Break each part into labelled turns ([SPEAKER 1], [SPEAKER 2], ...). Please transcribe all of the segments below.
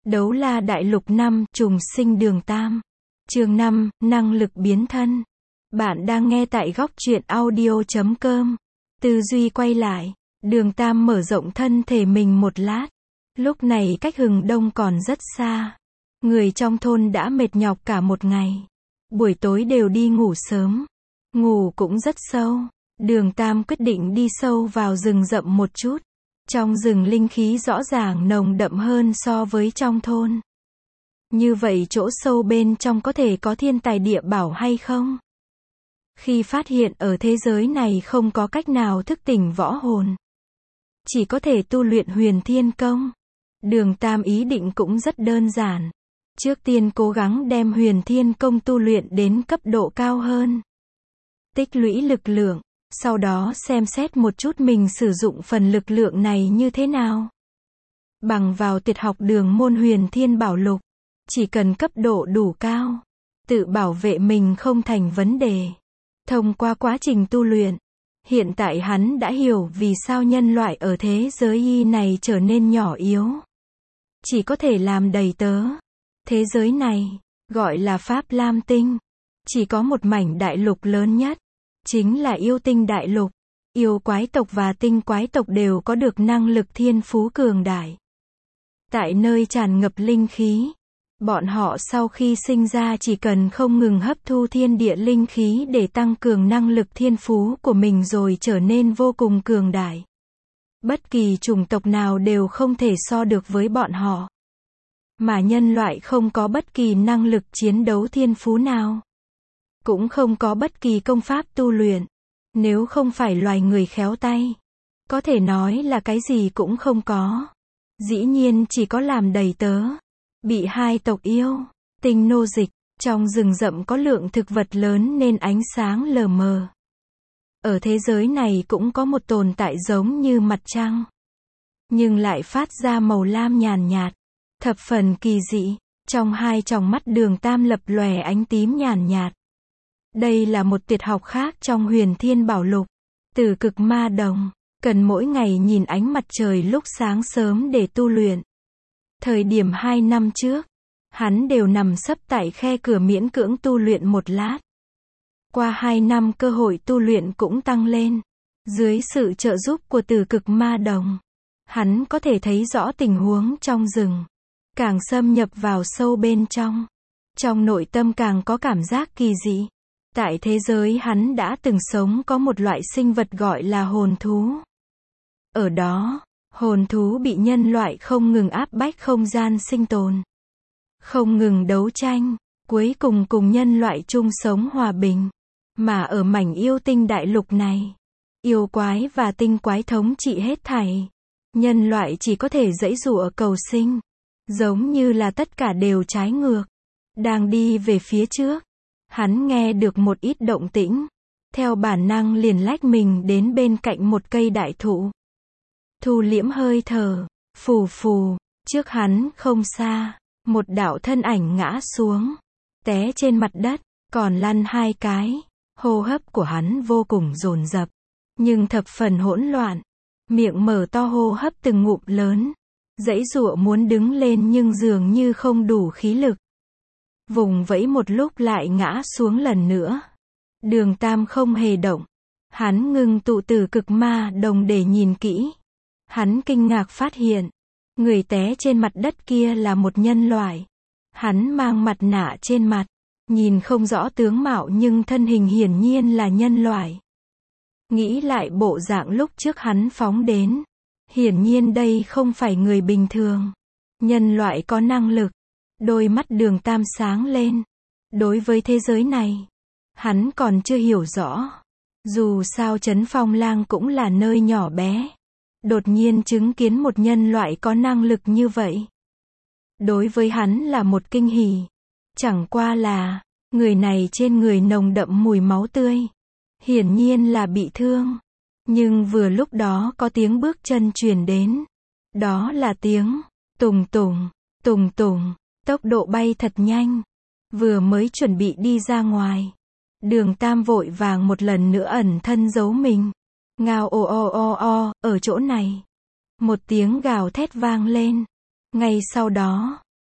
[SPEAKER 1] Đấu la đại lục 5, trùng sinh đường Tam. Chương 5, năng lực biến thân. Bạn đang nghe tại góc truyện audio.com. Tư duy quay lại, đường Tam mở rộng thân thể mình một lát. Lúc này cách Hừng Đông còn rất xa. Người trong thôn đã mệt nhọc cả một ngày. Buổi tối đều đi ngủ sớm. Ngủ cũng rất sâu. Đường Tam quyết định đi sâu vào rừng rậm một chút. Trong rừng linh khí rõ ràng nồng đậm hơn so với trong thôn. Như vậy chỗ sâu bên trong có thể có thiên tài địa bảo hay không? Khi phát hiện ở thế giới này không có cách nào thức tỉnh võ hồn, chỉ có thể tu luyện Huyền Thiên Công. Đường Tam ý định cũng rất đơn giản. Trước tiên cố gắng đem Huyền Thiên Công tu luyện đến cấp độ cao hơn. Tích lũy lực lượng. Sau đó xem xét một chút mình sử dụng phần lực lượng này như thế nào. Bằng vào tuyệt học đường môn Huyền Thiên Bảo Lục, chỉ cần cấp độ đủ cao, tự bảo vệ mình không thành vấn đề. Thông qua quá trình tu luyện, hiện tại hắn đã hiểu vì sao nhân loại ở thế giới y này trở nên nhỏ yếu. Chỉ có thể làm đầy tớ. Thế giới này, gọi là Pháp Lam Tinh, chỉ có một mảnh đại lục lớn nhất. Chính là yêu tinh đại lục. Yêu quái tộc và tinh quái tộc đều có được năng lực thiên phú cường đại. Tại nơi tràn ngập linh khí, bọn họ sau khi sinh ra chỉ cần không ngừng hấp thu thiên địa linh khí để tăng cường năng lực thiên phú của mình rồi trở nên vô cùng cường đại. Bất kỳ chủng tộc nào đều không thể so được với bọn họ. Mà nhân loại không có bất kỳ năng lực chiến đấu thiên phú nào. Cũng không có bất kỳ công pháp tu luyện. Nếu không phải loài người khéo tay, có thể nói là cái gì cũng không có. Dĩ nhiên chỉ có làm đầy tớ. Bị hai tộc yêu, tinh nô dịch. Trong rừng rậm có lượng thực vật lớn nên ánh sáng lờ mờ. Ở thế giới này cũng có một tồn tại giống như mặt trăng, nhưng lại phát ra màu lam nhàn nhạt, thập phần kỳ dị. Trong hai tròng mắt đường Tam lập lòe ánh tím nhàn nhạt. Đây là một tuyệt học khác trong Huyền Thiên Bảo Lục. Tử Cực Ma Đồng, cần mỗi ngày nhìn ánh mặt trời lúc sáng sớm để tu luyện. Thời điểm 2 năm trước, hắn đều nằm sấp tại khe cửa miễn cưỡng tu luyện một lát. Qua 2 năm cơ hội tu luyện cũng tăng lên. Dưới sự trợ giúp của Tử Cực Ma Đồng, hắn có thể thấy rõ tình huống trong rừng. Càng xâm nhập vào sâu bên trong. Trong nội tâm càng có cảm giác kỳ dị. Tại thế giới hắn đã từng sống có một loại sinh vật gọi là hồn thú. Ở đó, hồn thú bị nhân loại không ngừng áp bách không gian sinh tồn. Không ngừng đấu tranh, cuối cùng cùng nhân loại chung sống hòa bình. Mà ở mảnh yêu tinh đại lục này, yêu quái và tinh quái thống trị hết thảy. Nhân loại chỉ có thể giãy giụa cầu sinh. Giống như là tất cả đều trái ngược. Đang đi về phía trước. Hắn nghe được một ít động tĩnh. Theo bản năng liền lách mình đến bên cạnh một cây đại thụ. Thu liễm hơi thở. Phù phù. Trước hắn không xa. Một đạo thân ảnh ngã xuống. Té trên mặt đất. Còn lăn 2 cái. Hô hấp của hắn vô cùng dồn dập. Nhưng thập phần hỗn loạn. Miệng mở to hô hấp từng ngụm lớn. Giãy giụa muốn đứng lên nhưng dường như không đủ khí lực. Vùng vẫy một lúc lại ngã xuống lần nữa. Đường Tam không hề động. Hắn ngưng tụ Tử Cực Ma Đồng để nhìn kỹ. Hắn kinh ngạc phát hiện. Người té trên mặt đất kia là một nhân loại. Hắn mang mặt nạ trên mặt. Nhìn không rõ tướng mạo nhưng thân hình hiển nhiên là nhân loại. Nghĩ lại bộ dạng lúc trước hắn phóng đến. Hiển nhiên đây không phải người bình thường. Nhân loại có năng lực. Đôi mắt đường Tam sáng lên. Đối với thế giới này, hắn còn chưa hiểu rõ. Dù sao Trấn Phong Lang cũng là nơi nhỏ bé. Đột nhiên chứng kiến một nhân loại có năng lực như vậy. Đối với hắn là một kinh hỉ. Chẳng qua là, người này trên người nồng đậm mùi máu tươi. Hiển nhiên là bị thương. Nhưng vừa lúc đó có tiếng bước chân truyền đến. Đó là tiếng tùng tùng, tùng tùng. Tốc độ bay thật nhanh. Vừa mới chuẩn bị đi ra ngoài. Đường Tam vội vàng một lần nữa ẩn thân giấu mình. Ngao o o o o, ở chỗ này. Một tiếng gào thét vang lên. Ngay sau đó,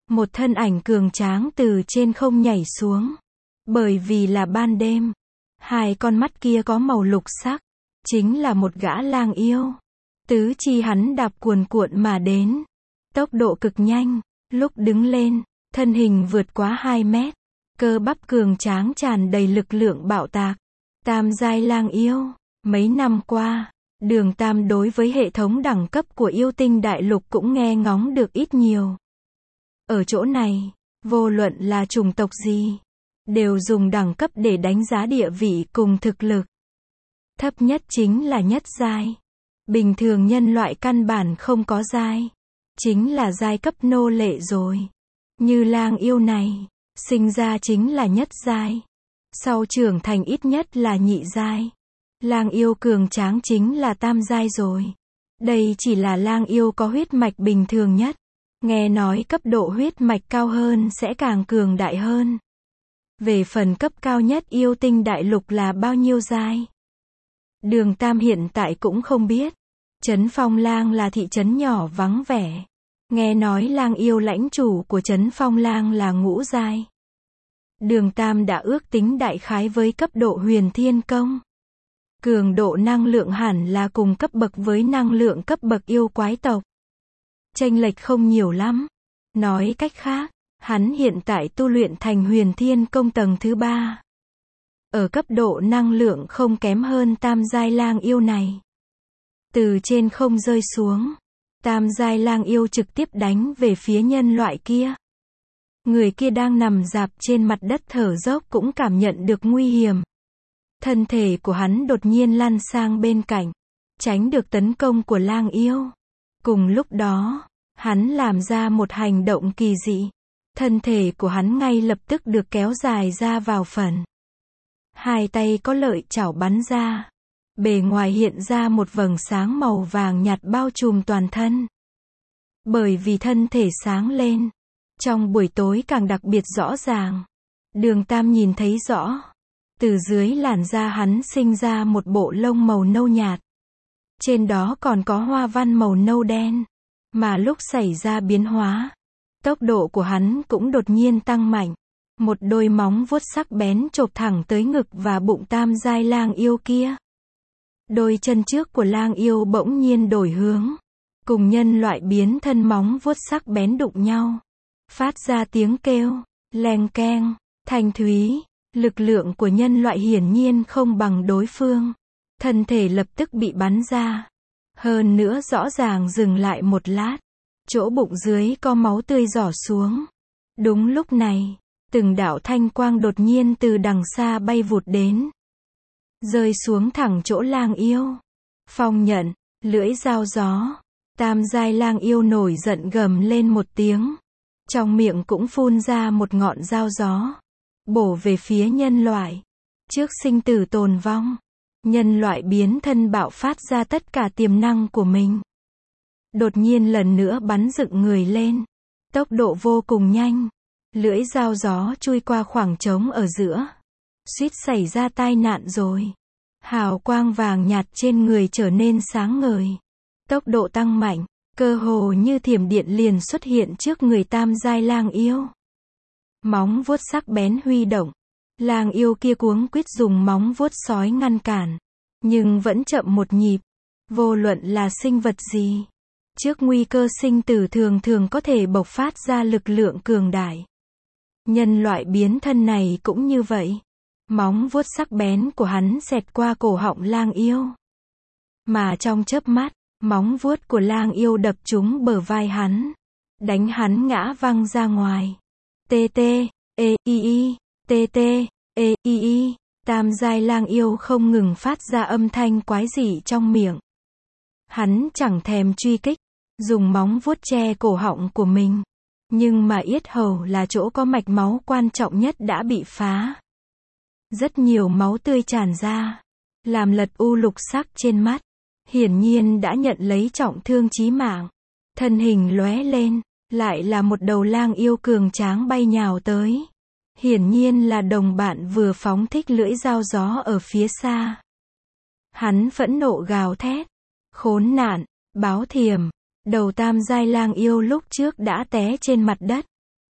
[SPEAKER 1] một thân ảnh cường tráng từ trên không nhảy xuống. Bởi vì là ban đêm, hai con mắt kia có màu lục sắc, chính là một gã lang yêu. Tứ chi hắn đạp cuồn cuộn mà đến, tốc độ cực nhanh, lúc đứng lên, thân hình vượt quá 2 mét, cơ bắp cường tráng tràn đầy lực lượng bạo tạc. Tam giai lang yêu. Mấy năm qua, Đường Tam đối với hệ thống đẳng cấp của yêu tinh đại lục cũng nghe ngóng được ít nhiều. Ở chỗ này, vô luận là chủng tộc gì, đều dùng đẳng cấp để đánh giá địa vị cùng thực lực. Thấp nhất chính là nhất giai. Bình thường nhân loại căn bản không có giai, chính là giai cấp nô lệ rồi. Như lang yêu này, sinh ra chính là nhất giai, sau trưởng thành ít nhất là nhị giai. Lang yêu cường tráng chính là tam giai rồi. Đây chỉ là lang yêu có huyết mạch bình thường nhất. Nghe nói cấp độ huyết mạch cao hơn sẽ càng cường đại hơn. Về phần cấp cao nhất yêu tinh đại lục là bao nhiêu giai? Đường Tam hiện tại cũng không biết. Trấn Phong Lang là thị trấn nhỏ vắng vẻ. Nghe nói lang yêu lãnh chủ của Trấn Phong Lang là ngũ giai. Đường Tam đã ước tính đại khái với cấp độ huyền thiên công. Cường độ năng lượng hẳn là cùng cấp bậc với năng lượng cấp bậc yêu quái tộc. Chênh lệch không nhiều lắm. Nói cách khác, hắn hiện tại tu luyện thành huyền thiên công tầng thứ 3. Ở cấp độ năng lượng không kém hơn tam giai lang yêu này. Từ trên không rơi xuống, tam giai lang yêu trực tiếp đánh về phía nhân loại kia. Người kia đang nằm rạp trên mặt đất thở dốc cũng cảm nhận được nguy hiểm. Thân thể của hắn đột nhiên lăn sang bên cạnh, tránh được tấn công của lang yêu. Cùng lúc đó, hắn làm ra một hành động kỳ dị. Thân thể của hắn ngay lập tức được kéo dài ra vào phần. Hai tay có lợi chảo bắn ra. Bề ngoài hiện ra một vầng sáng màu vàng nhạt bao trùm toàn thân. Bởi vì thân thể sáng lên, trong buổi tối càng đặc biệt rõ ràng. Đường Tam nhìn thấy rõ. Từ dưới làn da hắn sinh ra một bộ lông màu nâu nhạt. Trên đó còn có hoa văn màu nâu đen. Mà lúc xảy ra biến hóa, tốc độ của hắn cũng đột nhiên tăng mạnh. Một đôi móng vuốt sắc bén chộp thẳng tới ngực và bụng tam giai lang yêu kia. Đôi chân trước của lang yêu bỗng nhiên đổi hướng. Cùng nhân loại biến thân móng vuốt sắc bén đụng nhau. Phát ra tiếng kêu, leng keng, thanh thúy. Lực lượng của nhân loại hiển nhiên không bằng đối phương. Thân thể lập tức bị bắn ra. Hơn nữa rõ ràng dừng lại một lát. Chỗ bụng dưới có máu tươi rỏ xuống. Đúng lúc này, từng đạo thanh quang đột nhiên từ đằng xa bay vụt đến. Rơi xuống thẳng chỗ lang yêu. Phong nhận, lưỡi dao gió. Tam giai lang yêu nổi giận gầm lên một tiếng. Trong miệng cũng phun ra một ngọn dao gió. Bổ về phía nhân loại. Trước sinh tử tồn vong, nhân loại biến thân bạo phát ra tất cả tiềm năng của mình. Đột nhiên lần nữa bắn dựng người lên. Tốc độ vô cùng nhanh. Lưỡi dao gió chui qua khoảng trống ở giữa. Suýt xảy ra tai nạn rồi. Hào quang vàng nhạt trên người trở nên sáng ngời. Tốc độ tăng mạnh, cơ hồ như thiểm điện liền xuất hiện trước người tam giai lang yêu. Móng vuốt sắc bén huy động. Lang yêu kia cuống quýt dùng móng vuốt sói ngăn cản. Nhưng vẫn chậm một nhịp. Vô luận là sinh vật gì, trước nguy cơ sinh tử thường thường có thể bộc phát ra lực lượng cường đại. Nhân loại biến thân này cũng như vậy. Móng vuốt sắc bén của hắn xẹt qua cổ họng lang yêu. Mà trong chớp mắt, móng vuốt của lang yêu đập trúng bờ vai hắn. Đánh hắn ngã văng ra ngoài. TT, EII, TT, EII, tam giai lang yêu không ngừng phát ra âm thanh quái dị trong miệng. Hắn chẳng thèm truy kích, dùng móng vuốt che cổ họng của mình. Nhưng mà yết hầu là chỗ có mạch máu quan trọng nhất đã bị phá. Rất nhiều máu tươi tràn ra, làm lật u lục sắc trên mắt. Hiển nhiên đã nhận lấy trọng thương chí mạng. Thân hình lóe lên, lại là một đầu lang yêu cường tráng bay nhào tới. Hiển nhiên là đồng bạn vừa phóng thích lưỡi dao gió ở phía xa. Hắn phẫn nộ gào thét. Khốn nạn, báo thiềm. Đầu tam giai lang yêu lúc trước đã té trên mặt đất.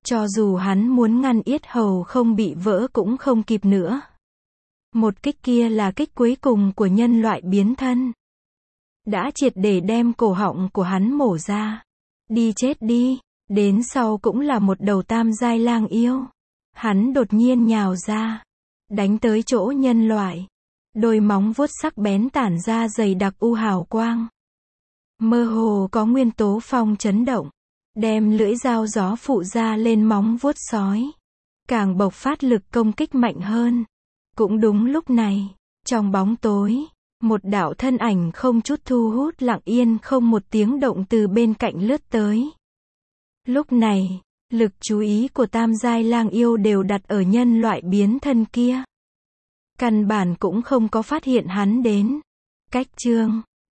[SPEAKER 1] Cho dù hắn muốn ngăn yết hầu không bị vỡ cũng không kịp nữa. Một kích kia là kích cuối cùng của nhân loại biến thân. Đã triệt để đem cổ họng của hắn mổ ra. Đi chết đi. Đến sau cũng là một đầu tam giai lang yêu. Hắn đột nhiên nhào ra. Đánh tới chỗ nhân loại. Đôi móng vuốt sắc bén tản ra dày đặc u hào quang. Mơ hồ có nguyên tố phong chấn động. Đem lưỡi dao gió phụ ra lên móng vuốt sói. Càng bộc phát lực công kích mạnh hơn. Cũng đúng lúc này, trong bóng tối, một đạo thân ảnh không chút thu hút lặng yên không một tiếng động từ bên cạnh lướt tới. Lúc này, lực chú ý của tam giai lang yêu đều đặt ở nhân loại biến thân kia. Căn bản cũng không có phát hiện hắn đến. Cách chương